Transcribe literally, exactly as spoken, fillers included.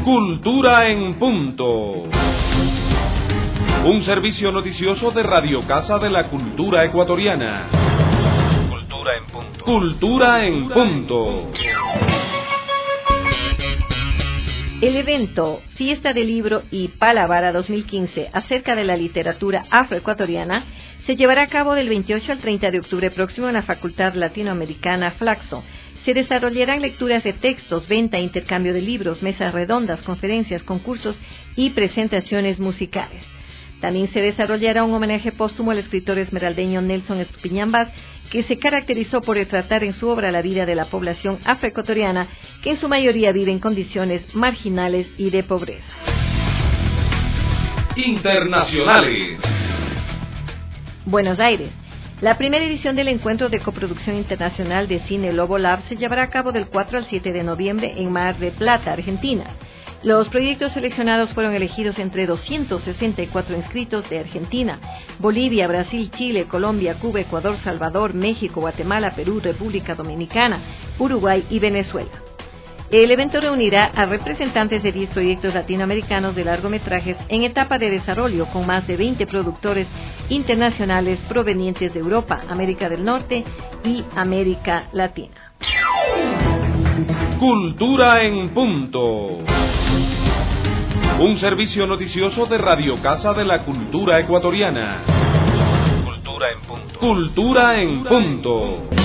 Cultura en Punto. Un servicio noticioso de Radio Casa de la Cultura Ecuatoriana. Cultura en Punto. Cultura en Punto. El evento Fiesta del Libro y Palavara dos mil quince acerca de la literatura afroecuatoriana se llevará a cabo del veintiocho al treinta de octubre próximo en la Facultad Latinoamericana Flaxo. Se desarrollarán lecturas de textos, venta e intercambio de libros, mesas redondas, conferencias, concursos y presentaciones musicales. También se desarrollará un homenaje póstumo al escritor esmeraldeño Nelson Estupiñán Vaz, que se caracterizó por retratar en su obra la vida de la población afroecuatoriana, que en su mayoría vive en condiciones marginales y de pobreza. Internacionales. Buenos Aires. La primera edición del Encuentro de Coproducción Internacional de Cine Lobo Lab se llevará a cabo del cuatro al siete de noviembre en Mar del Plata, Argentina. Los proyectos seleccionados fueron elegidos entre doscientos sesenta y cuatro inscritos de Argentina, Bolivia, Brasil, Chile, Colombia, Cuba, Ecuador, Salvador, México, Guatemala, Perú, República Dominicana, Uruguay y Venezuela. El evento reunirá a representantes de diez proyectos latinoamericanos de largometrajes en etapa de desarrollo, con más de veinte productores internacionales provenientes de Europa, América del Norte y América Latina. Cultura en Punto. Un servicio noticioso de Radio Casa de la Cultura Ecuatoriana. Cultura en Punto. Cultura en Punto.